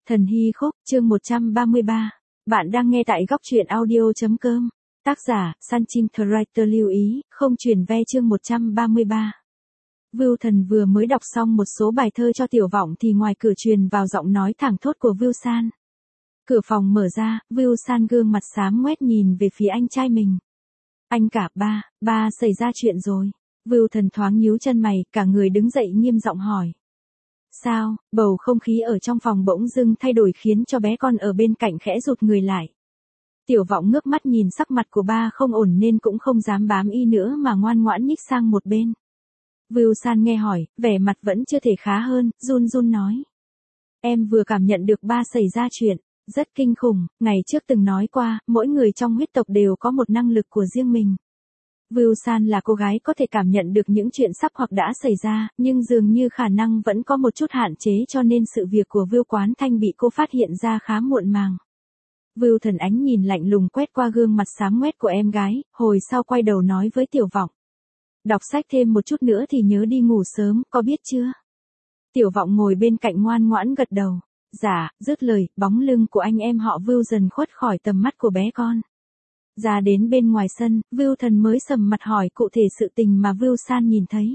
Thần Hy Khúc, chương 133. Bạn đang nghe tại góc truyện audio.com. Tác giả, Sunshine Writer lưu ý, không truyền ve chương 133. Vưu Thần vừa mới đọc xong một số bài thơ cho Tiểu Vọng thì ngoài cửa truyền vào giọng nói thẳng thốt của Vưu San. Cửa phòng mở ra, Vưu San gương mặt xám ngoét nhìn về phía anh trai mình. Anh cả, ba xảy ra chuyện rồi. Vưu Thần thoáng nhíu chân mày, cả người đứng dậy nghiêm giọng hỏi. Sao? Bầu không khí ở trong phòng bỗng dưng thay đổi khiến cho bé con ở bên cạnh khẽ rụt người lại. Tiểu Vọng ngước mắt nhìn sắc mặt của ba không ổn nên cũng không dám bám y nữa mà ngoan ngoãn nhích sang một bên. Vưu San nghe hỏi, vẻ mặt vẫn chưa thể khá hơn, run run nói. Em vừa cảm nhận được ba xảy ra chuyện, rất kinh khủng, ngày trước từng nói qua, mỗi người trong huyết tộc đều có một năng lực của riêng mình. Vưu San là cô gái có thể cảm nhận được những chuyện sắp hoặc đã xảy ra, nhưng dường như khả năng vẫn có một chút hạn chế cho nên sự việc của Vưu Quán Thanh bị cô phát hiện ra khá muộn màng. Vưu Thần ánh nhìn lạnh lùng quét qua gương mặt xám ngoét của em gái, hồi sau quay đầu nói với Tiểu Vọng. Đọc sách thêm một chút nữa thì nhớ đi ngủ sớm, có biết chưa? Tiểu Vọng ngồi bên cạnh ngoan ngoãn gật đầu. Dạ, dứt lời, bóng lưng của anh em họ Vưu dần khuất khỏi tầm mắt của bé con. Ra đến bên ngoài sân, Vưu Thần mới sầm mặt hỏi cụ thể sự tình mà Vưu San nhìn thấy.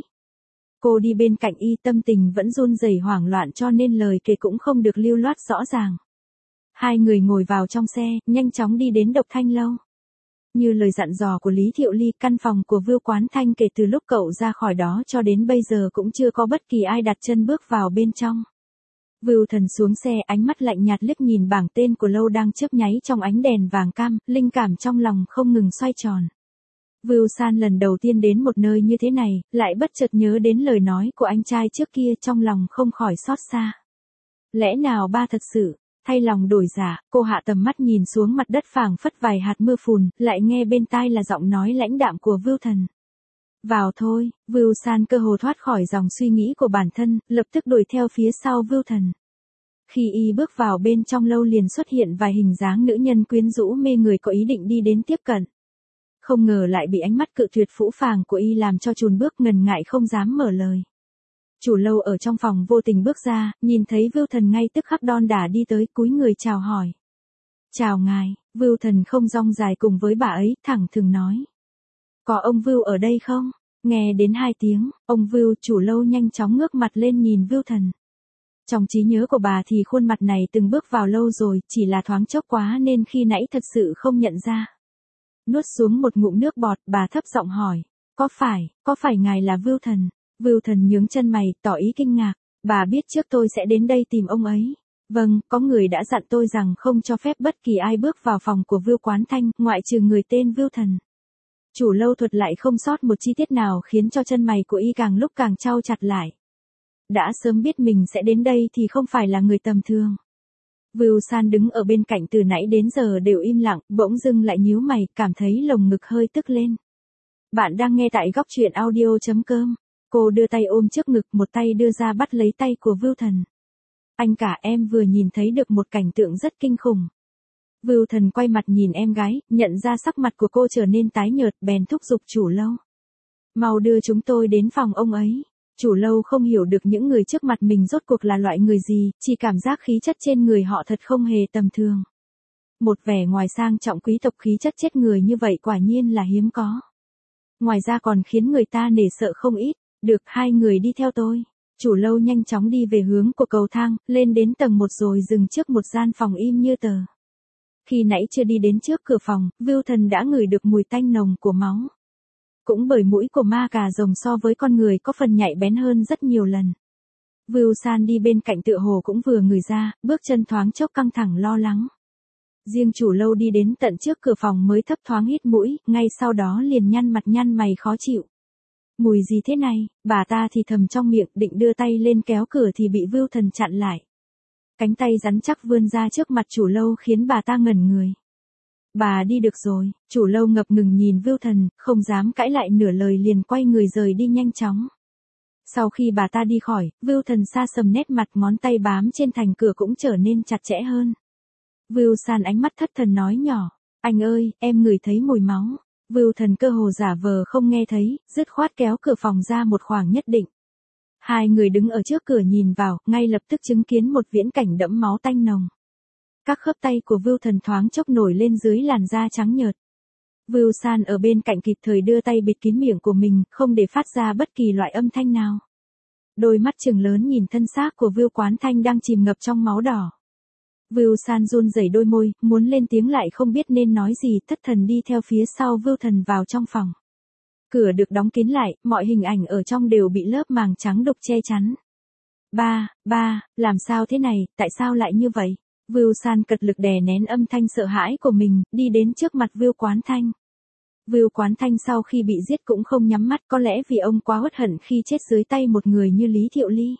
Cô đi bên cạnh y, tâm tình vẫn run rẩy hoảng loạn cho nên lời kể cũng không được lưu loát rõ ràng. Hai người ngồi vào trong xe, nhanh chóng đi đến Độc Thanh Lâu. Như lời dặn dò của Lý Thiệu Ly, căn phòng của Vưu Quán Thanh kể từ lúc cậu ra khỏi đó cho đến bây giờ cũng chưa có bất kỳ ai đặt chân bước vào bên trong. Vưu Thần xuống xe, ánh mắt lạnh nhạt liếc nhìn bảng tên của lâu đang chớp nháy trong ánh đèn vàng cam, linh cảm trong lòng không ngừng xoay tròn. Vưu San lần đầu tiên đến một nơi như thế này, lại bất chợt nhớ đến lời nói của anh trai trước kia, trong lòng không khỏi xót xa. Lẽ nào ba thật sự thay lòng đổi dạ? Cô hạ tầm mắt nhìn xuống mặt đất phảng phất vài hạt mưa phùn, lại nghe bên tai là giọng nói lãnh đạm của Vưu Thần. Vào thôi. Vưu San cơ hồ thoát khỏi dòng suy nghĩ của bản thân, lập tức đuổi theo phía sau Vưu Thần. Khi y bước vào bên trong lâu liền xuất hiện vài hình dáng nữ nhân quyến rũ mê người có ý định đi đến tiếp cận. Không ngờ lại bị ánh mắt cự tuyệt phũ phàng của y làm cho chùn bước, ngần ngại không dám mở lời. Chủ lâu ở trong phòng vô tình bước ra, nhìn thấy Vưu Thần ngay tức khắc đon đả đi tới, cúi người chào hỏi. Chào ngài. Vưu Thần không rong dài cùng với bà ấy, thẳng thừng nói. Có ông Vưu ở đây không? Nghe đến hai tiếng, ông Vưu, chủ lâu nhanh chóng ngước mặt lên nhìn Vưu Thần. Trong trí nhớ của bà thì khuôn mặt này từng bước vào lâu rồi, chỉ là thoáng chốc quá nên khi nãy thật sự không nhận ra. Nuốt xuống một ngụm nước bọt, bà thấp giọng hỏi. Có phải ngài là Vưu Thần? Vưu Thần nhướng chân mày, tỏ ý kinh ngạc. Bà biết trước tôi sẽ đến đây tìm ông ấy. Vâng, có người đã dặn tôi rằng không cho phép bất kỳ ai bước vào phòng của Vưu Quán Thanh, ngoại trừ người tên Vưu Thần. Chủ lâu thuật lại không sót một chi tiết nào khiến cho chân mày của y càng lúc càng chau chặt lại. Đã sớm biết mình sẽ đến đây thì không phải là người tầm thường. Vưu San đứng ở bên cạnh từ nãy đến giờ đều im lặng, bỗng dưng lại nhíu mày, cảm thấy lồng ngực hơi tức lên. Bạn đang nghe tại góc truyện audio.com. Cô đưa tay ôm trước ngực, một tay đưa ra bắt lấy tay của Vưu Thần. Anh cả, em vừa nhìn thấy được một cảnh tượng rất kinh khủng. Vưu Thần quay mặt nhìn em gái, nhận ra sắc mặt của cô trở nên tái nhợt, bèn thúc giục chủ lâu. Mau đưa chúng tôi đến phòng ông ấy. Chủ lâu không hiểu được những người trước mặt mình rốt cuộc là loại người gì, chỉ cảm giác khí chất trên người họ thật không hề tầm thường. Một vẻ ngoài sang trọng quý tộc, khí chất chết người như vậy quả nhiên là hiếm có. Ngoài ra còn khiến người ta nể sợ không ít. Được, hai người đi theo tôi. Chủ lâu nhanh chóng đi về hướng của cầu thang, lên đến tầng 1 rồi dừng trước một gian phòng im như tờ. Khi nãy chưa đi đến trước cửa phòng, Vưu Thần đã ngửi được mùi tanh nồng của máu. Cũng bởi mũi của ma cà rồng so với con người có phần nhạy bén hơn rất nhiều lần. Vưu San đi bên cạnh tựa hồ cũng vừa ngửi ra, bước chân thoáng chốc căng thẳng lo lắng. Riêng chủ lâu đi đến tận trước cửa phòng mới thấp thoáng hít mũi, ngay sau đó liền nhăn mặt nhăn mày khó chịu. Mùi gì thế này? Bà ta thì thầm trong miệng, định đưa tay lên kéo cửa thì bị Vưu Thần chặn lại. Cánh tay rắn chắc vươn ra trước mặt chủ lâu khiến bà ta ngẩn người. Bà đi được rồi. Chủ lâu ngập ngừng nhìn Vưu Thần, không dám cãi lại nửa lời liền quay người rời đi nhanh chóng. Sau khi bà ta đi khỏi, Vưu Thần xa sầm nét mặt, ngón tay bám trên thành cửa cũng trở nên chặt chẽ hơn. Vưu San ánh mắt thất thần nói nhỏ. Anh ơi, em ngửi thấy mùi máu. Vưu Thần cơ hồ giả vờ không nghe thấy, dứt khoát kéo cửa phòng ra một khoảng nhất định. Hai người đứng ở trước cửa nhìn vào, ngay lập tức chứng kiến một viễn cảnh đẫm máu tanh nồng. Các khớp tay của Vưu Thần thoáng chốc nổi lên dưới làn da trắng nhợt. Vưu San ở bên cạnh kịp thời đưa tay bịt kín miệng của mình, không để phát ra bất kỳ loại âm thanh nào. Đôi mắt trừng lớn nhìn thân xác của Vưu Quán Thanh đang chìm ngập trong máu đỏ. Vưu San run rẩy đôi môi, muốn lên tiếng lại không biết nên nói gì, thất thần đi theo phía sau Vưu Thần vào trong phòng. Cửa được đóng kín lại, mọi hình ảnh ở trong đều bị lớp màng trắng đục che chắn. Ba, làm sao thế này, tại sao lại như vậy? Vưu San cật lực đè nén âm thanh sợ hãi của mình, đi đến trước mặt Vưu Quán Thanh. Vưu Quán Thanh sau khi bị giết cũng không nhắm mắt, có lẽ vì ông quá uất hận khi chết dưới tay một người như Lý Thiệu Ly.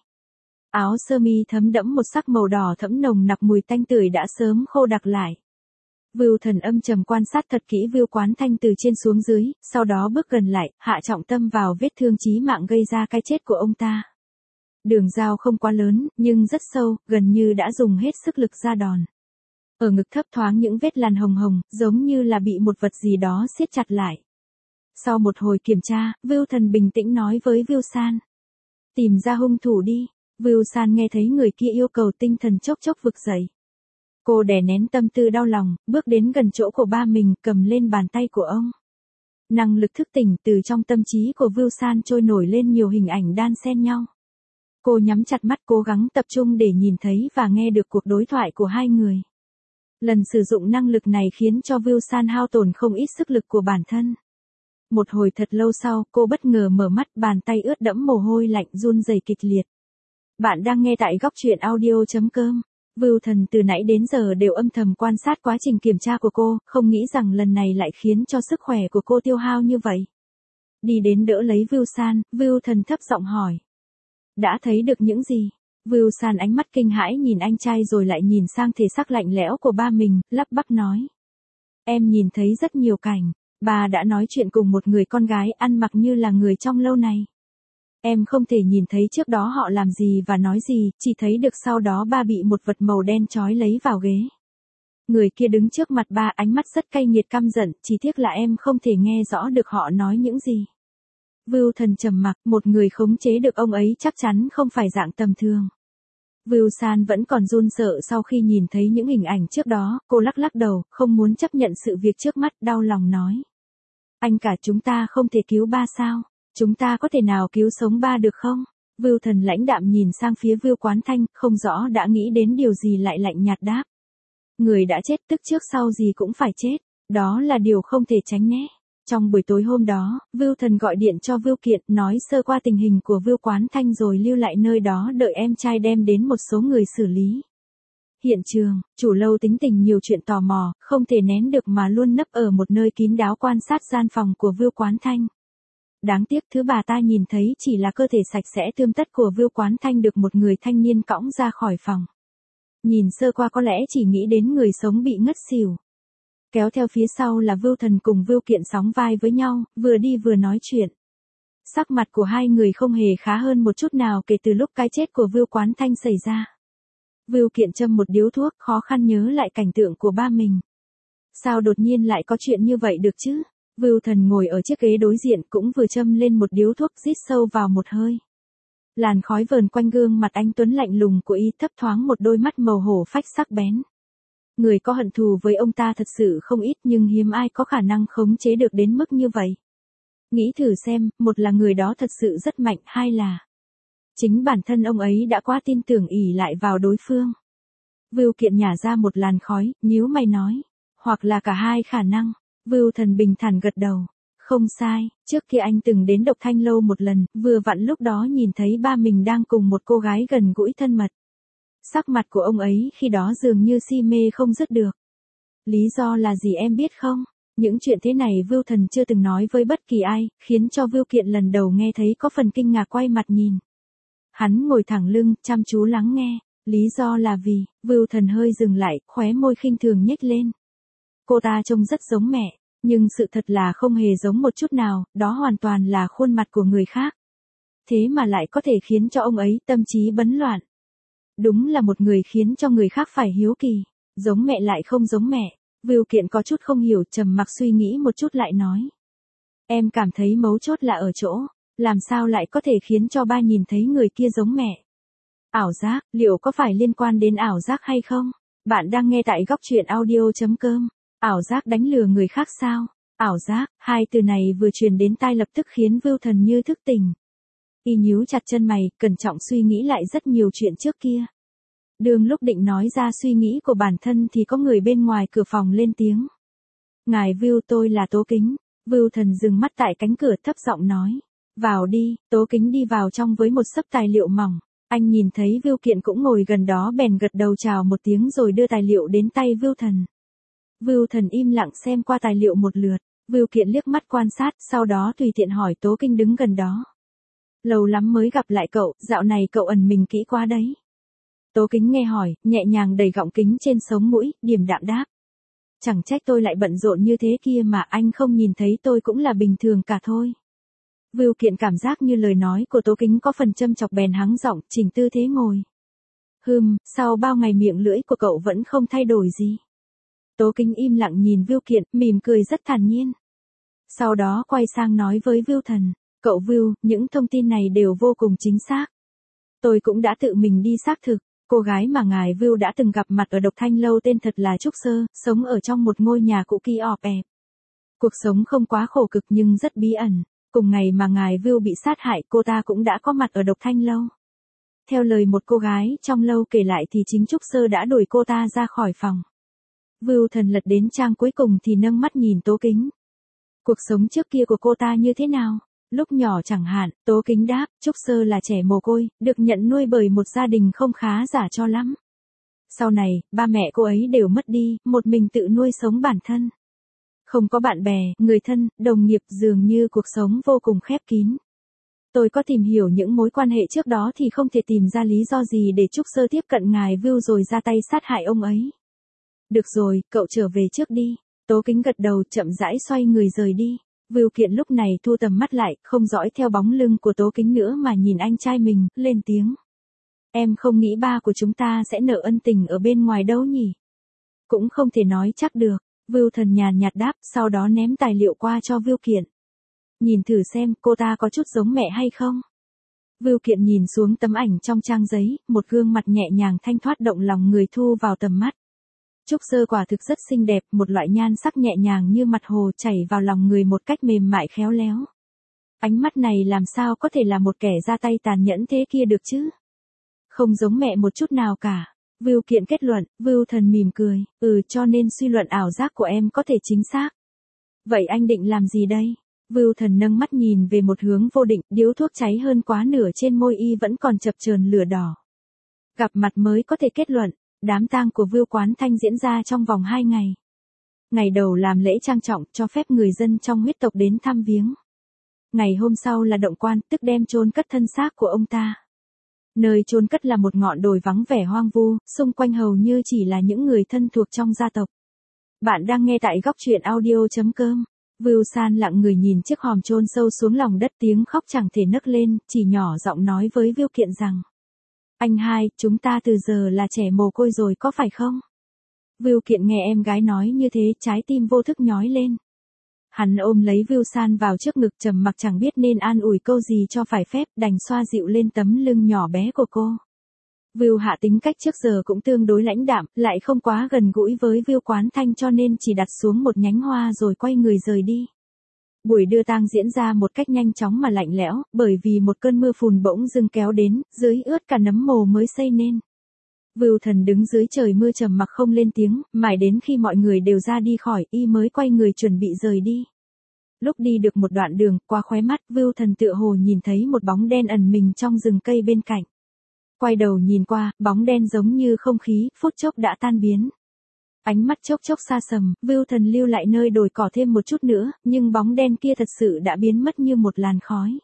Áo sơ mi thấm đẫm một sắc màu đỏ thẫm nồng nặc mùi tanh tưởi đã sớm khô đặc lại. Vưu Thần âm trầm quan sát thật kỹ Vưu Quán Thanh từ trên xuống dưới, sau đó bước gần lại, hạ trọng tâm vào vết thương chí mạng gây ra cái chết của ông ta. Đường dao không quá lớn, nhưng rất sâu, gần như đã dùng hết sức lực ra đòn. Ở ngực thấp thoáng những vết làn hồng hồng, giống như là bị một vật gì đó siết chặt lại. Sau một hồi kiểm tra, Vưu Thần bình tĩnh nói với Vưu San. Tìm ra hung thủ đi. Vưu San nghe thấy người kia yêu cầu tinh thần chốc chốc vực dậy. Cô đè nén tâm tư đau lòng, bước đến gần chỗ của ba mình, cầm lên bàn tay của ông. Năng lực thức tỉnh từ trong tâm trí của Vưu San trôi nổi lên nhiều hình ảnh đan xen nhau. Cô nhắm chặt mắt cố gắng tập trung để nhìn thấy và nghe được cuộc đối thoại của hai người. Lần sử dụng năng lực này khiến cho Vưu San hao tổn không ít sức lực của bản thân. Một hồi thật lâu sau, cô bất ngờ mở mắt, bàn tay ướt đẫm mồ hôi lạnh run rẩy kịch liệt. Bạn đang nghe tại góc truyện audio.com. Vưu Thần từ nãy đến giờ đều âm thầm quan sát quá trình kiểm tra của cô, không nghĩ rằng lần này lại khiến cho sức khỏe của cô tiêu hao như vậy. Đi đến đỡ lấy Vưu San, Vưu Thần thấp giọng hỏi. Đã thấy được những gì? Vưu San ánh mắt kinh hãi nhìn anh trai rồi lại nhìn sang thể xác lạnh lẽo của ba mình, lắp bắp nói. Em nhìn thấy rất nhiều cảnh, bà đã nói chuyện cùng một người con gái ăn mặc như là người trong lâu này. Em không thể nhìn thấy trước đó họ làm gì và nói gì, chỉ thấy được sau đó ba bị một vật màu đen trói lấy vào ghế. Người kia đứng trước mặt ba ánh mắt rất cay nghiệt căm giận, chỉ tiếc là em không thể nghe rõ được họ nói những gì. Vưu Thần trầm mặc, một người khống chế được ông ấy chắc chắn không phải dạng tầm thường. Vưu San vẫn còn run sợ sau khi nhìn thấy những hình ảnh trước đó, cô lắc lắc đầu, không muốn chấp nhận sự việc trước mắt, đau lòng nói. Anh cả chúng ta không thể cứu ba sao? Chúng ta có thể nào cứu sống ba được không? Vưu Thần lãnh đạm nhìn sang phía Vưu Quán Thanh, không rõ đã nghĩ đến điều gì lại lạnh nhạt đáp. Người đã chết tức trước sau gì cũng phải chết, đó là điều không thể tránh né. Trong buổi tối hôm đó, Vưu Thần gọi điện cho Vưu Kiện, nói sơ qua tình hình của Vưu Quán Thanh rồi lưu lại nơi đó đợi em trai đem đến một số người xử lý. Hiện trường, chủ lâu tính tình nhiều chuyện tò mò, không thể nén được mà luôn nấp ở một nơi kín đáo quan sát gian phòng của Vưu Quán Thanh. Đáng tiếc thứ bà ta nhìn thấy chỉ là cơ thể sạch sẽ tươm tất của Vưu Quán Thanh được một người thanh niên cõng ra khỏi phòng. Nhìn sơ qua có lẽ chỉ nghĩ đến người sống bị ngất xỉu. Kéo theo phía sau là Vưu Thần cùng Vưu Kiện sóng vai với nhau, vừa đi vừa nói chuyện. Sắc mặt của hai người không hề khá hơn một chút nào kể từ lúc cái chết của Vưu Quán Thanh xảy ra. Vưu Kiện châm một điếu thuốc, khó khăn nhớ lại cảnh tượng của ba mình. Sao đột nhiên lại có chuyện như vậy được chứ? Vưu Thần ngồi ở chiếc ghế đối diện cũng vừa châm lên một điếu thuốc, rít sâu vào một hơi. Làn khói vờn quanh gương mặt anh tuấn lạnh lùng của y, thấp thoáng một đôi mắt màu hổ phách sắc bén. Người có hận thù với ông ta thật sự không ít nhưng hiếm ai có khả năng khống chế được đến mức như vậy. Nghĩ thử xem, một là người đó thật sự rất mạnh, hai là chính bản thân ông ấy đã quá tin tưởng ỷ lại vào đối phương. Vưu Kiện nhả ra một làn khói, nhíu mày nói, hoặc là cả hai khả năng. Vưu Thần bình thản gật đầu. Không sai, trước kia anh từng đến Độc Thanh Lâu một lần, vừa vặn lúc đó nhìn thấy ba mình đang cùng một cô gái gần gũi thân mật. Sắc mặt của ông ấy khi đó dường như si mê không dứt được. Lý do là gì em biết không? Những chuyện thế này Vưu Thần chưa từng nói với bất kỳ ai, khiến cho Vưu Kiện lần đầu nghe thấy có phần kinh ngạc quay mặt nhìn. Hắn ngồi thẳng lưng, chăm chú lắng nghe. Lý do là vì, Vưu Thần hơi dừng lại, khóe môi khinh thường nhếch lên. Cô ta trông rất giống mẹ, nhưng sự thật là không hề giống một chút nào, đó hoàn toàn là khuôn mặt của người khác. Thế mà lại có thể khiến cho ông ấy tâm trí bấn loạn. Đúng là một người khiến cho người khác phải hiếu kỳ, giống mẹ lại không giống mẹ. Vưu Kiện có chút không hiểu, trầm mặc suy nghĩ một chút lại nói. Em cảm thấy mấu chốt là ở chỗ, làm sao lại có thể khiến cho ba nhìn thấy người kia giống mẹ? Ảo giác, liệu có phải liên quan đến ảo giác hay không? Bạn đang nghe tại góc truyện audio.com. Ảo giác đánh lừa người khác sao? Ảo giác, hai từ này vừa truyền đến tai lập tức khiến Vưu Thần như thức tỉnh. Y nhíu chặt chân mày, cẩn trọng suy nghĩ lại rất nhiều chuyện trước kia. Đường lúc định nói ra suy nghĩ của bản thân thì có người bên ngoài cửa phòng lên tiếng. Ngài Vưu, tôi là Tố Kính. Vưu Thần dừng mắt tại cánh cửa thấp giọng nói. Vào đi. Tố Kính đi vào trong với một xấp tài liệu mỏng. Anh nhìn thấy Vưu Kiện cũng ngồi gần đó bèn gật đầu chào một tiếng rồi đưa tài liệu đến tay Vưu Thần. Vưu Thần im lặng xem qua tài liệu một lượt. Vưu Kiện liếc mắt quan sát, sau đó tùy tiện hỏi Tố Kính đứng gần đó. Lâu lắm mới gặp lại cậu, dạo này cậu ẩn mình kỹ quá đấy. Tố Kính nghe hỏi, nhẹ nhàng đẩy gọng kính trên sống mũi, điềm đạm đáp. Chẳng trách tôi lại bận rộn như thế kia mà anh không nhìn thấy tôi cũng là bình thường cả thôi. Vưu Kiện cảm giác như lời nói của Tố Kính có phần châm chọc bèn hắng giọng, chỉnh tư thế ngồi. Sau bao ngày miệng lưỡi của cậu vẫn không thay đổi gì. Tố Kính im lặng nhìn Vưu Kiện, mỉm cười rất thản nhiên. Sau đó quay sang nói với Vưu Thần, cậu Vưu, những thông tin này đều vô cùng chính xác. Tôi cũng đã tự mình đi xác thực, cô gái mà ngài Vưu đã từng gặp mặt ở Độc Thanh Lâu tên thật là Trúc Sơ, sống ở trong một ngôi nhà cũ kỹ ọp ẹp. Cuộc sống không quá khổ cực nhưng rất bí ẩn. Cùng ngày mà ngài Vưu bị sát hại, cô ta cũng đã có mặt ở Độc Thanh Lâu. Theo lời một cô gái trong lâu kể lại thì chính Trúc Sơ đã đuổi cô ta ra khỏi phòng. Vưu Thần lật đến trang cuối cùng thì nâng mắt nhìn Tố Kính. Cuộc sống trước kia của cô ta như thế nào? Lúc nhỏ chẳng hạn, Tố Kính đáp, Trúc Sơ là trẻ mồ côi, được nhận nuôi bởi một gia đình không khá giả cho lắm. Sau này, ba mẹ cô ấy đều mất đi, một mình tự nuôi sống bản thân. Không có bạn bè, người thân, đồng nghiệp, dường như cuộc sống vô cùng khép kín. Tôi có tìm hiểu những mối quan hệ trước đó thì không thể tìm ra lý do gì để Trúc Sơ tiếp cận ngài Vưu rồi ra tay sát hại ông ấy. Được rồi, cậu trở về trước đi. Tố Kính gật đầu, chậm rãi xoay người rời đi. Vưu Kiện lúc này thu tầm mắt lại, không dõi theo bóng lưng của Tố Kính nữa mà nhìn anh trai mình, lên tiếng. Em không nghĩ ba của chúng ta sẽ nợ ân tình ở bên ngoài đâu nhỉ? Cũng không thể nói chắc được. Vưu Thần nhàn nhạt đáp, sau đó ném tài liệu qua cho Vưu Kiện. Nhìn thử xem cô ta có chút giống mẹ hay không? Vưu Kiện nhìn xuống tấm ảnh trong trang giấy, một gương mặt nhẹ nhàng thanh thoát động lòng người thu vào tầm mắt. Trúc Sơ quả thực rất xinh đẹp, một loại nhan sắc nhẹ nhàng như mặt hồ chảy vào lòng người một cách mềm mại khéo léo. Ánh mắt này làm sao có thể là một kẻ ra tay tàn nhẫn thế kia được chứ? Không giống mẹ một chút nào cả. Vưu Kiện kết luận, Vưu Thần mỉm cười, cho nên suy luận ảo giác của em có thể chính xác. Vậy anh định làm gì đây? Vưu Thần nâng mắt nhìn về một hướng vô định, điếu thuốc cháy hơn quá nửa trên môi y vẫn còn chập chờn lửa đỏ. Gặp mặt mới có thể kết luận, đám tang của Vưu Quán Thanh diễn ra trong vòng 2 ngày. Ngày đầu làm lễ trang trọng cho phép người dân trong huyết tộc đến thăm viếng. Ngày hôm sau là động quan, tức đem chôn cất thân xác của ông ta. Nơi chôn cất là một ngọn đồi vắng vẻ hoang vu, xung quanh hầu như chỉ là những người thân thuộc trong gia tộc. Bạn đang nghe tại góc truyện audio.com. Vưu San lặng người nhìn chiếc hòm chôn sâu xuống lòng đất, tiếng khóc chẳng thể nấc lên, chỉ nhỏ giọng nói với Vưu Kiện rằng. Anh hai, chúng ta từ giờ là trẻ mồ côi rồi có phải không? Vưu Kiện nghe em gái nói như thế, trái tim vô thức nhói lên. Hắn ôm lấy Vưu San vào trước ngực, trầm mặc chẳng biết nên an ủi câu gì cho phải phép, đành xoa dịu lên tấm lưng nhỏ bé của cô. Vưu Hạ tính cách trước giờ cũng tương đối lãnh đạm, lại không quá gần gũi với Vưu Quán Thanh cho nên chỉ đặt xuống một nhánh hoa rồi quay người rời đi. Buổi đưa tang diễn ra một cách nhanh chóng mà lạnh lẽo, bởi vì một cơn mưa phùn bỗng dưng kéo đến, dưới ướt cả nấm mồ mới xây nên. Vưu Thần đứng dưới trời mưa trầm mặc không lên tiếng, mãi đến khi mọi người đều ra đi khỏi, y mới quay người chuẩn bị rời đi. Lúc đi được một đoạn đường, qua khóe mắt, Vưu Thần tựa hồ nhìn thấy một bóng đen ẩn mình trong rừng cây bên cạnh. Quay đầu nhìn qua, bóng đen giống như không khí, phút chốc đã tan biến. Ánh mắt chốc chốc xa sầm, Vưu Thần lưu lại nơi đồi cỏ thêm một chút nữa, nhưng bóng đen kia thật sự đã biến mất như một làn khói.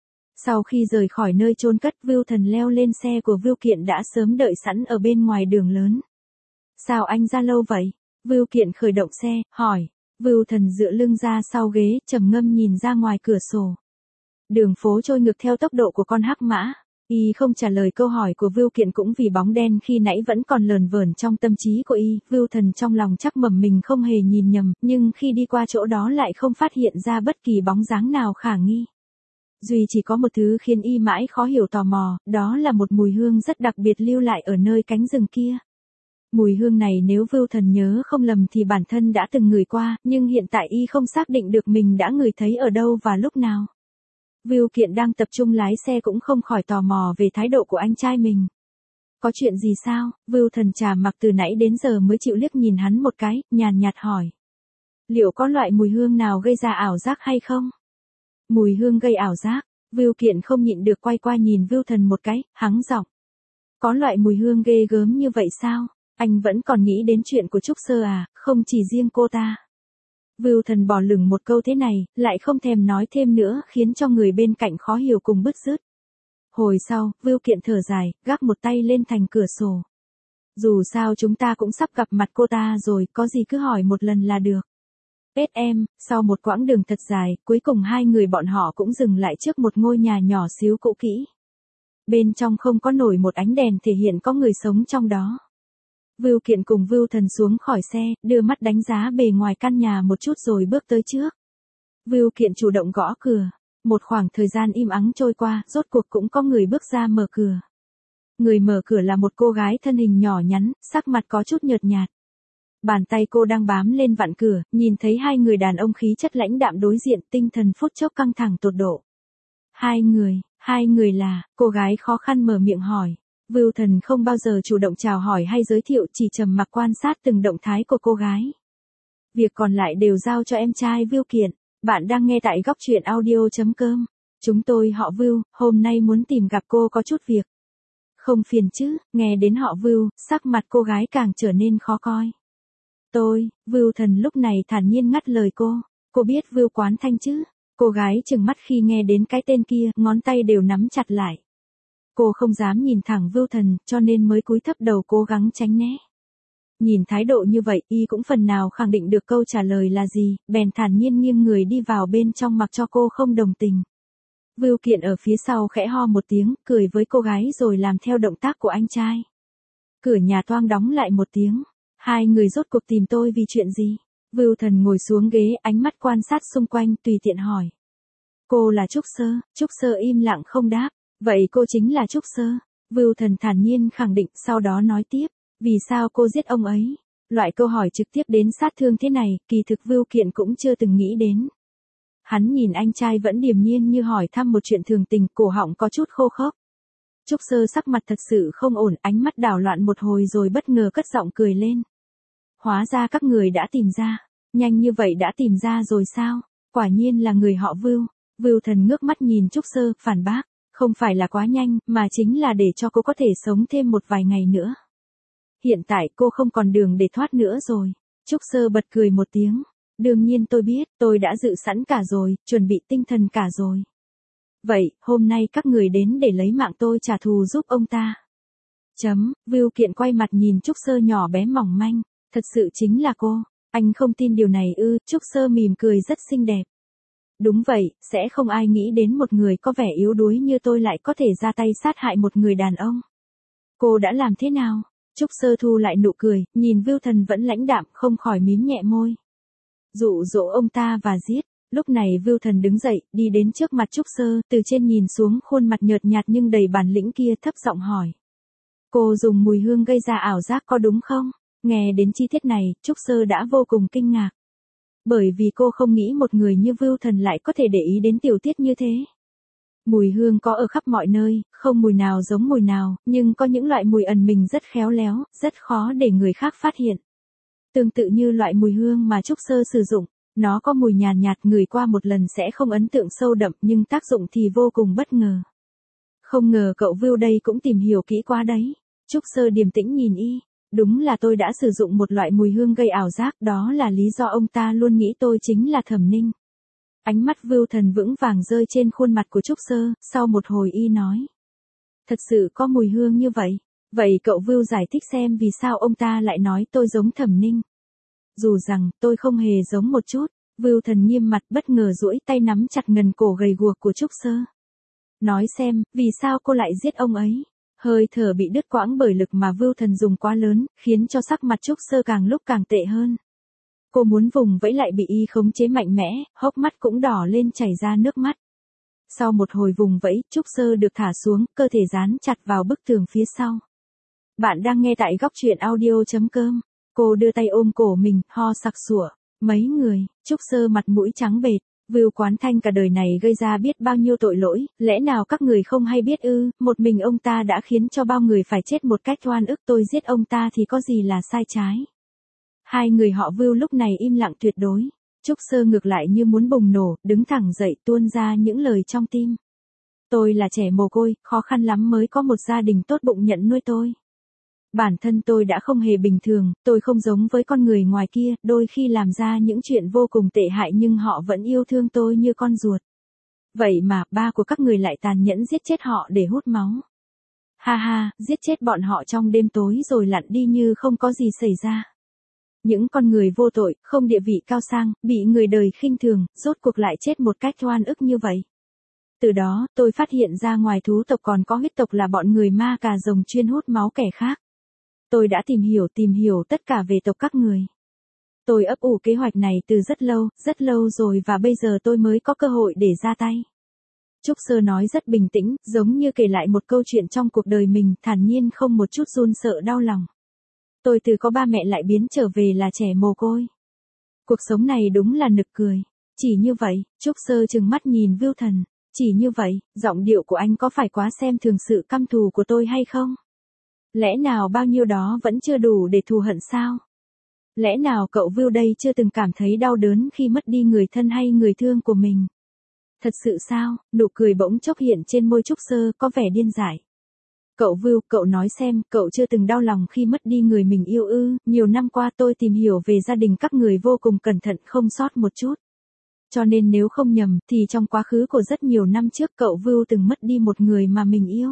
Sau khi rời khỏi nơi chôn cất, Vưu Thần leo lên xe của Vưu Kiện đã sớm đợi sẵn ở bên ngoài đường lớn. Sao anh ra lâu vậy? Vưu Kiện khởi động xe, hỏi. Vưu Thần dựa lưng ra sau ghế, trầm ngâm nhìn ra ngoài cửa sổ. Đường phố trôi ngược theo tốc độ của con hắc mã. Y không trả lời câu hỏi của Vưu Kiện cũng vì bóng đen khi nãy vẫn còn lờn vờn trong tâm trí của y. Vưu Thần trong lòng chắc mẩm mình không hề nhìn nhầm, nhưng khi đi qua chỗ đó lại không phát hiện ra bất kỳ bóng dáng nào khả nghi. Duy chỉ có một thứ khiến y mãi khó hiểu tò mò, đó là một mùi hương rất đặc biệt lưu lại ở nơi cánh rừng kia. Mùi hương này nếu Vưu Thần nhớ không lầm thì bản thân đã từng ngửi qua, nhưng hiện tại y không xác định được mình đã ngửi thấy ở đâu và lúc nào. Vưu Kiện đang tập trung lái xe cũng không khỏi tò mò về thái độ của anh trai mình. Có chuyện gì sao? Vưu Thần trầm mặc từ nãy đến giờ mới chịu liếc nhìn hắn một cái, nhàn nhạt hỏi. Liệu có loại mùi hương nào gây ra ảo giác hay không? Mùi hương gây ảo giác. Vưu Kiện không nhịn được quay qua nhìn Vưu Thần một cái, hắng giọng. Có loại mùi hương ghê gớm như vậy sao? Anh vẫn còn nghĩ đến chuyện của Trúc Sơ à, không chỉ riêng cô ta. Vưu Thần bỏ lửng một câu thế này, lại không thèm nói thêm nữa khiến cho người bên cạnh khó hiểu cùng bứt rứt. Hồi sau, Vưu Kiện thở dài, gác một tay lên thành cửa sổ. Dù sao chúng ta cũng sắp gặp mặt cô ta rồi, có gì cứ hỏi một lần là được. Em, sau một quãng đường thật dài, cuối cùng hai người bọn họ cũng dừng lại trước một ngôi nhà nhỏ xíu cũ kỹ. Bên trong không có nổi một ánh đèn thể hiện có người sống trong đó. Vưu Kiện cùng Vưu Thần xuống khỏi xe, đưa mắt đánh giá bề ngoài căn nhà một chút rồi bước tới trước. Vưu Kiện chủ động gõ cửa. Một khoảng thời gian im ắng trôi qua, rốt cuộc cũng có người bước ra mở cửa. Người mở cửa là một cô gái thân hình nhỏ nhắn, sắc mặt có chút nhợt nhạt. Bàn tay cô đang bám lên vặn cửa, nhìn thấy hai người đàn ông khí chất lãnh đạm đối diện, tinh thần phút chốc căng thẳng tột độ. Hai người là, cô gái khó khăn mở miệng hỏi. Vưu Thần không bao giờ chủ động chào hỏi hay giới thiệu, chỉ trầm mặc quan sát từng động thái của cô gái. Việc còn lại đều giao cho em trai Vưu Kiện. Bạn đang nghe tại góc truyện audio.com. Chúng tôi họ Vưu, hôm nay muốn tìm gặp cô có chút việc. Không phiền chứ? Nghe đến họ Vưu, sắc mặt cô gái càng trở nên khó coi. Vưu Thần lúc này thản nhiên ngắt lời cô. Cô biết Vưu Quán Thanh chứ? Cô gái trừng mắt khi nghe đến cái tên kia, ngón tay đều nắm chặt lại. Cô không dám nhìn thẳng Vưu Thần, cho nên mới cúi thấp đầu cố gắng tránh né. Nhìn thái độ như vậy, y cũng phần nào khẳng định được câu trả lời là gì, bèn thản nhiên nghiêng người đi vào bên trong mặc cho cô không đồng tình. Vưu Kiện ở phía sau khẽ ho một tiếng, cười với cô gái rồi làm theo động tác của anh trai. Cửa nhà toang đóng lại một tiếng. Hai người rốt cuộc tìm tôi vì chuyện gì? Vưu Thần ngồi xuống ghế, ánh mắt quan sát xung quanh, tùy tiện hỏi. Cô là Trúc Sơ. Trúc Sơ im lặng không đáp. Vậy cô chính là Trúc Sơ. Vưu Thần thản nhiên khẳng định, sau đó nói tiếp. Vì sao cô giết ông ấy? Loại câu hỏi trực tiếp đến sát thương thế này, kỳ thực Vưu Kiện cũng chưa từng nghĩ đến. Hắn nhìn anh trai vẫn điềm nhiên như hỏi thăm một chuyện thường tình, cổ họng có chút khô khốc. Trúc Sơ sắc mặt thật sự không ổn, ánh mắt đảo loạn một hồi rồi bất ngờ cất giọng cười lên. Hóa ra các người đã tìm ra. Nhanh như vậy đã tìm ra rồi sao? Quả nhiên là người họ Vưu. Vưu Thần ngước mắt nhìn Trúc Sơ, phản bác. Không phải là quá nhanh, mà chính là để cho cô có thể sống thêm một vài ngày nữa. Hiện tại cô không còn đường để thoát nữa rồi. Trúc Sơ bật cười một tiếng. Đương nhiên tôi biết, tôi đã dự sẵn cả rồi, chuẩn bị tinh thần cả rồi. Vậy, hôm nay các người đến để lấy mạng tôi trả thù giúp ông ta. Vưu Kiện quay mặt nhìn Trúc Sơ nhỏ bé mỏng manh. Thật sự chính là cô. Anh không tin điều này ư? Trúc Sơ mỉm cười rất xinh đẹp. Đúng vậy, sẽ không ai nghĩ đến một người có vẻ yếu đuối như tôi lại có thể ra tay sát hại một người đàn ông. Cô đã làm thế nào? Trúc Sơ thu lại nụ cười, nhìn Vưu Thần vẫn lãnh đạm, không khỏi mím nhẹ môi. Dụ dỗ ông ta và giết. Lúc này Vưu Thần đứng dậy, đi đến trước mặt Trúc Sơ, từ trên nhìn xuống khuôn mặt nhợt nhạt nhưng đầy bản lĩnh kia, thấp giọng hỏi. Cô dùng mùi hương gây ra ảo giác có đúng không? Nghe đến chi tiết này, Trúc Sơ đã vô cùng kinh ngạc. Bởi vì cô không nghĩ một người như Vưu Thần lại có thể để ý đến tiểu tiết như thế. Mùi hương có ở khắp mọi nơi, không mùi nào giống mùi nào, nhưng có những loại mùi ẩn mình rất khéo léo, rất khó để người khác phát hiện. Tương tự như loại mùi hương mà Trúc Sơ sử dụng, nó có mùi nhàn nhạt, ngửi qua một lần sẽ không ấn tượng sâu đậm nhưng tác dụng thì vô cùng bất ngờ. Không ngờ cậu Vưu đây cũng tìm hiểu kỹ quá đấy. Trúc Sơ điềm tĩnh nhìn y. Đúng là tôi đã sử dụng một loại mùi hương gây ảo giác, đó là lý do ông ta luôn nghĩ tôi chính là Thẩm Ninh. Ánh mắt Vưu Thần vững vàng rơi trên khuôn mặt của Trúc Sơ, sau một hồi y nói. Thật sự có mùi hương như vậy. Vậy cậu Vưu giải thích xem vì sao ông ta lại nói tôi giống Thẩm Ninh. Dù rằng, tôi không hề giống một chút. Vưu Thần nghiêm mặt bất ngờ duỗi tay nắm chặt ngần cổ gầy guộc của Trúc Sơ. Nói xem, vì sao cô lại giết ông ấy? Hơi thở bị đứt quãng bởi lực mà Vưu Thần dùng quá lớn, khiến cho sắc mặt Trúc Sơ càng lúc càng tệ hơn. Cô muốn vùng vẫy lại bị y khống chế mạnh mẽ, hốc mắt cũng đỏ lên chảy ra nước mắt. Sau một hồi vùng vẫy, Trúc Sơ được thả xuống, cơ thể dán chặt vào bức tường phía sau. Bạn đang nghe tại góc truyện audio.com. Cô đưa tay ôm cổ mình, ho sặc sủa. Mấy người, Trúc Sơ mặt mũi trắng bệch. Vưu Quán Thanh cả đời này gây ra biết bao nhiêu tội lỗi, lẽ nào các người không hay biết ư, một mình ông ta đã khiến cho bao người phải chết một cách oan ức, tôi giết ông ta thì có gì là sai trái. Hai người họ Vưu lúc này im lặng tuyệt đối. Trúc Sơ ngược lại như muốn bùng nổ, đứng thẳng dậy tuôn ra những lời trong tim. Tôi là trẻ mồ côi, khó khăn lắm mới có một gia đình tốt bụng nhận nuôi tôi. Bản thân tôi đã không hề bình thường, tôi không giống với con người ngoài kia, đôi khi làm ra những chuyện vô cùng tệ hại nhưng họ vẫn yêu thương tôi như con ruột. Vậy mà, ba của các người lại tàn nhẫn giết chết họ để hút máu. Ha ha, giết chết bọn họ trong đêm tối rồi lặn đi như không có gì xảy ra. Những con người vô tội, không địa vị cao sang, bị người đời khinh thường, rốt cuộc lại chết một cách oan ức như vậy. Từ đó, tôi phát hiện ra ngoài thú tộc còn có huyết tộc là bọn người ma cà rồng chuyên hút máu kẻ khác. Tôi đã tìm hiểu tất cả về tộc các người. Tôi ấp ủ kế hoạch này từ rất lâu rồi và bây giờ tôi mới có cơ hội để ra tay. Trúc Sơ nói rất bình tĩnh, giống như kể lại một câu chuyện trong cuộc đời mình, thản nhiên không một chút run sợ đau lòng. Tôi từ có ba mẹ lại biến trở về là trẻ mồ côi. Cuộc sống này đúng là nực cười. Chỉ như vậy, Trúc Sơ trừng mắt nhìn Vưu Thần. Chỉ như vậy, giọng điệu của anh có phải quá xem thường sự căm thù của tôi hay không? Lẽ nào bao nhiêu đó vẫn chưa đủ để thù hận sao? Lẽ nào cậu Vưu đây chưa từng cảm thấy đau đớn khi mất đi người thân hay người thương của mình? Thật sự sao? Nụ cười bỗng chốc hiện trên môi Trúc Sơ có vẻ điên dại. Cậu Vưu, cậu nói xem, cậu chưa từng đau lòng khi mất đi người mình yêu ư? Nhiều năm qua tôi tìm hiểu về gia đình các người vô cùng cẩn thận không sót một chút. Cho nên nếu không nhầm, thì trong quá khứ của rất nhiều năm trước cậu Vưu từng mất đi một người mà mình yêu.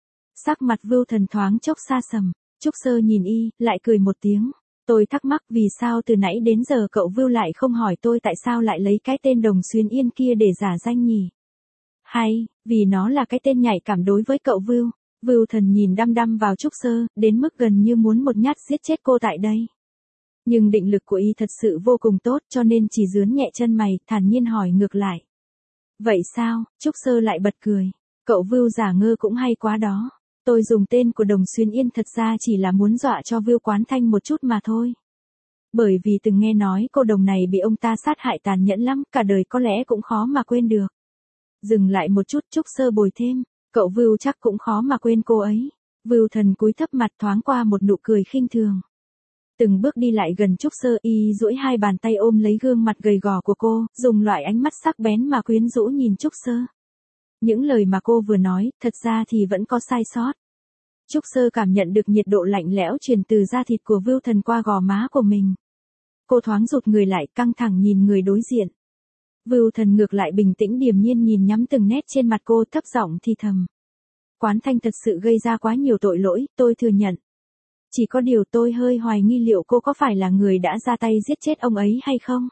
Sắc mặt Vưu Thần thoáng chốc xa sầm. Trúc Sơ nhìn lại cười một tiếng. Tôi thắc mắc vì sao từ nãy đến giờ cậu Vưu lại không hỏi tôi tại sao lại lấy cái tên Đồng Xuyên Yên kia để giả danh nhỉ? Hay, vì nó là cái tên nhạy cảm đối với cậu Vưu. Vưu Thần nhìn đăm đăm vào Trúc Sơ, đến mức gần như muốn một nhát giết chết cô tại đây. Nhưng định lực của thật sự vô cùng tốt cho nên chỉ dướn nhẹ chân mày, thản nhiên hỏi ngược lại. Vậy sao? Trúc Sơ lại bật cười. Cậu Vưu giả ngơ cũng hay quá đó. Tôi dùng tên của Đồng Xuyên Yên thật ra chỉ là muốn dọa cho Vưu Quán Thanh một chút mà thôi. Bởi vì từng nghe nói cô Đồng này bị ông ta sát hại tàn nhẫn lắm, cả đời có lẽ cũng khó mà quên được. Dừng lại một chút, Trúc Sơ bồi thêm. Cậu Vưu chắc cũng khó mà quên cô ấy. Vưu Thần cúi thấp mặt thoáng qua một nụ cười khinh thường. Từng bước đi lại gần Trúc Sơ, duỗi hai bàn tay ôm lấy gương mặt gầy gò của cô, dùng loại ánh mắt sắc bén mà quyến rũ nhìn Trúc Sơ. Những lời mà cô vừa nói, thật ra thì vẫn có sai sót. Trúc Sơ cảm nhận được nhiệt độ lạnh lẽo truyền từ da thịt của Vưu Thần qua gò má của mình. Cô thoáng rụt người lại, căng thẳng nhìn người đối diện. Vưu Thần ngược lại bình tĩnh điềm nhiên nhìn nhắm từng nét trên mặt cô, thấp giọng thì thầm. Quán Thanh thật sự gây ra quá nhiều tội lỗi, tôi thừa nhận. Chỉ có điều tôi hơi hoài nghi liệu cô có phải là người đã ra tay giết chết ông ấy hay không?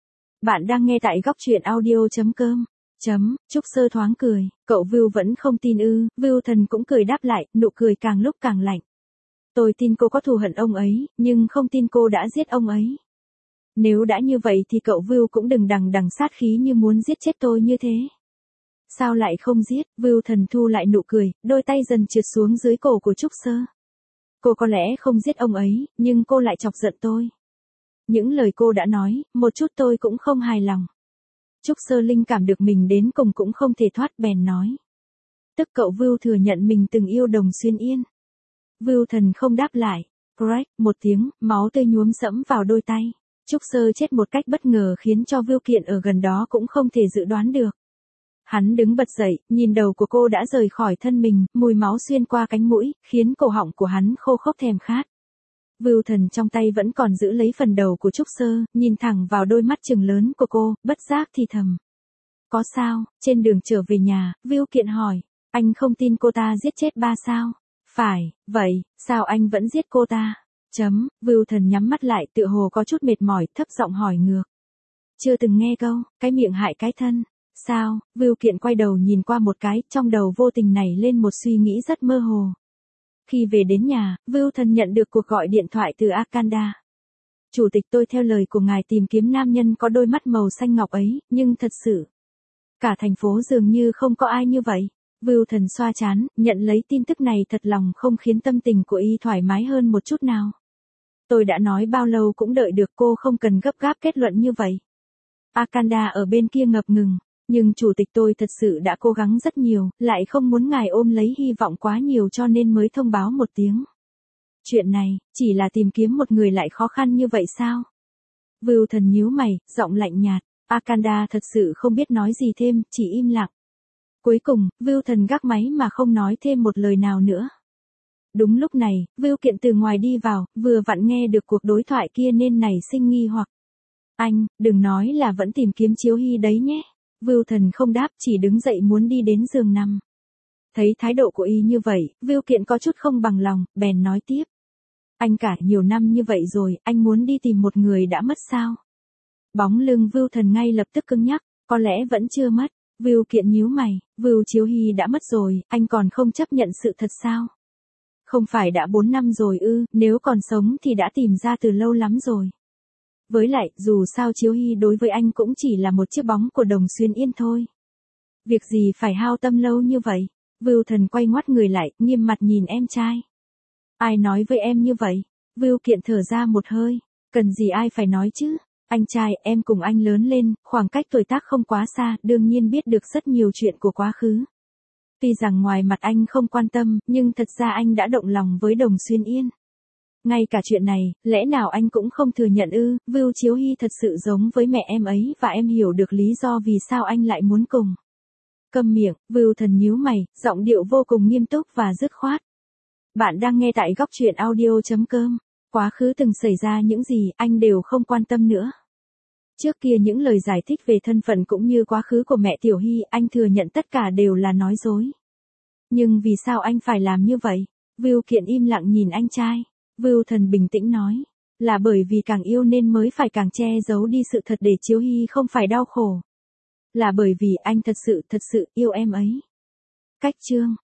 Bạn đang nghe tại góc truyện audio.com. Trúc Sơ thoáng cười, cậu Vưu vẫn không tin ư? Vưu Thần cũng cười đáp lại, nụ cười càng lúc càng lạnh. Tôi tin cô có thù hận ông ấy, nhưng không tin cô đã giết ông ấy. Nếu đã như vậy thì cậu Vưu cũng đừng đằng đằng sát khí như muốn giết chết tôi như thế. Sao lại không giết? Vưu Thần thu lại nụ cười, đôi tay dần trượt xuống dưới cổ của Trúc Sơ. Cô có lẽ không giết ông ấy, nhưng cô lại chọc giận tôi. Những lời cô đã nói, một chút tôi cũng không hài lòng. Trúc Sơ linh cảm được mình đến cùng cũng không thể thoát bèn nói. Tức cậu Vưu thừa nhận mình từng yêu Đồng Xuyên Yên. Vưu Thần không đáp lại. Crack, một tiếng, máu tươi nhuốm sẫm vào đôi tay. Trúc Sơ chết một cách bất ngờ khiến cho Vưu Kiện ở gần đó cũng không thể dự đoán được. Hắn đứng bật dậy, nhìn đầu của cô đã rời khỏi thân mình, mùi máu xuyên qua cánh mũi, khiến cổ họng của hắn khô khốc thèm khát. Vưu Thần trong tay vẫn còn giữ lấy phần đầu của Trúc Sơ, nhìn thẳng vào đôi mắt trừng lớn của cô, bất giác thì thầm. Có sao? Trên đường trở về nhà, Vưu Kiện hỏi, anh không tin cô ta giết chết ba sao? Phải, vậy, sao anh vẫn giết cô ta? Vưu Thần nhắm mắt lại tựa hồ có chút mệt mỏi, thấp giọng hỏi ngược. Chưa từng nghe câu, cái miệng hại cái thân. Sao? Vưu Kiện quay đầu nhìn qua một cái, trong đầu vô tình nảy lên một suy nghĩ rất mơ hồ. Khi về đến nhà, Vưu Thần nhận được cuộc gọi điện thoại từ Akanda. Chủ tịch, tôi theo lời của ngài tìm kiếm nam nhân có đôi mắt màu xanh ngọc ấy, nhưng thật sự. Cả thành phố dường như không có ai như vậy. Vưu Thần xoa trán, nhận lấy tin tức này thật lòng không khiến tâm tình của y thoải mái hơn một chút nào. Tôi đã nói bao lâu cũng đợi được, cô không cần gấp gáp kết luận như vậy. Akanda ở bên kia ngập ngừng, nhưng chủ tịch tôi thật sự đã cố gắng rất nhiều, lại không muốn ngài ôm lấy hy vọng quá nhiều cho nên mới thông báo một tiếng. Chuyện này, chỉ là tìm kiếm một người lại khó khăn như vậy sao? Vưu Thần nhíu mày, giọng lạnh nhạt. Akanda thật sự không biết nói gì thêm, chỉ im lặng. Cuối cùng, Vưu Thần gác máy mà không nói thêm một lời nào nữa. Đúng lúc này, Vưu Kiện từ ngoài đi vào, vừa vặn nghe được cuộc đối thoại kia nên nảy sinh nghi hoặc. Anh, đừng nói là vẫn tìm kiếm Chiếu Hy đấy nhé. Vưu Thần không đáp, chỉ đứng dậy muốn đi đến giường nằm. Thấy thái độ của y như vậy, Vưu Kiện có chút không bằng lòng, bèn nói tiếp. Anh cả nhiều năm như vậy rồi, anh muốn đi tìm một người đã mất sao? Bóng lưng Vưu Thần ngay lập tức cứng nhắc, có lẽ vẫn chưa mất. Vưu Kiện nhíu mày, Vưu Chiếu Hy đã mất rồi, anh còn không chấp nhận sự thật sao? Không phải đã 4 năm rồi ư, nếu còn sống thì đã tìm ra từ lâu lắm rồi. Với lại, dù sao Chiếu Hy đối với anh cũng chỉ là một chiếc bóng của Đồng Xuyên Yên thôi. Việc gì phải hao tâm lâu như vậy? Vưu Thần quay ngoắt người lại, nghiêm mặt nhìn em trai. Ai nói với em như vậy? Vưu Kiện thở ra một hơi, cần gì ai phải nói chứ? Anh trai, em cùng anh lớn lên, khoảng cách tuổi tác không quá xa, đương nhiên biết được rất nhiều chuyện của quá khứ. Tuy rằng ngoài mặt anh không quan tâm, nhưng thật ra anh đã động lòng với Đồng Xuyên Yên. Ngay cả chuyện này, lẽ nào anh cũng không thừa nhận ư? Vưu Chiếu Hy thật sự giống với mẹ em ấy và em hiểu được lý do vì sao anh lại muốn cùng. Câm miệng, Vưu Thần nhíu mày, giọng điệu vô cùng nghiêm túc và dứt khoát. Bạn đang nghe tại góc truyện audio.com. Quá khứ từng xảy ra những gì anh đều không quan tâm nữa. Trước kia những lời giải thích về thân phận cũng như quá khứ của mẹ Tiểu Hy anh thừa nhận tất cả đều là nói dối. Nhưng vì sao anh phải làm như vậy? Vưu Kiện im lặng nhìn anh trai. Vưu Thần bình tĩnh nói. Là bởi vì càng yêu nên mới phải càng che giấu đi sự thật để Chiếu Hy không phải đau khổ. Là bởi vì anh thật sự yêu em ấy. Cách chương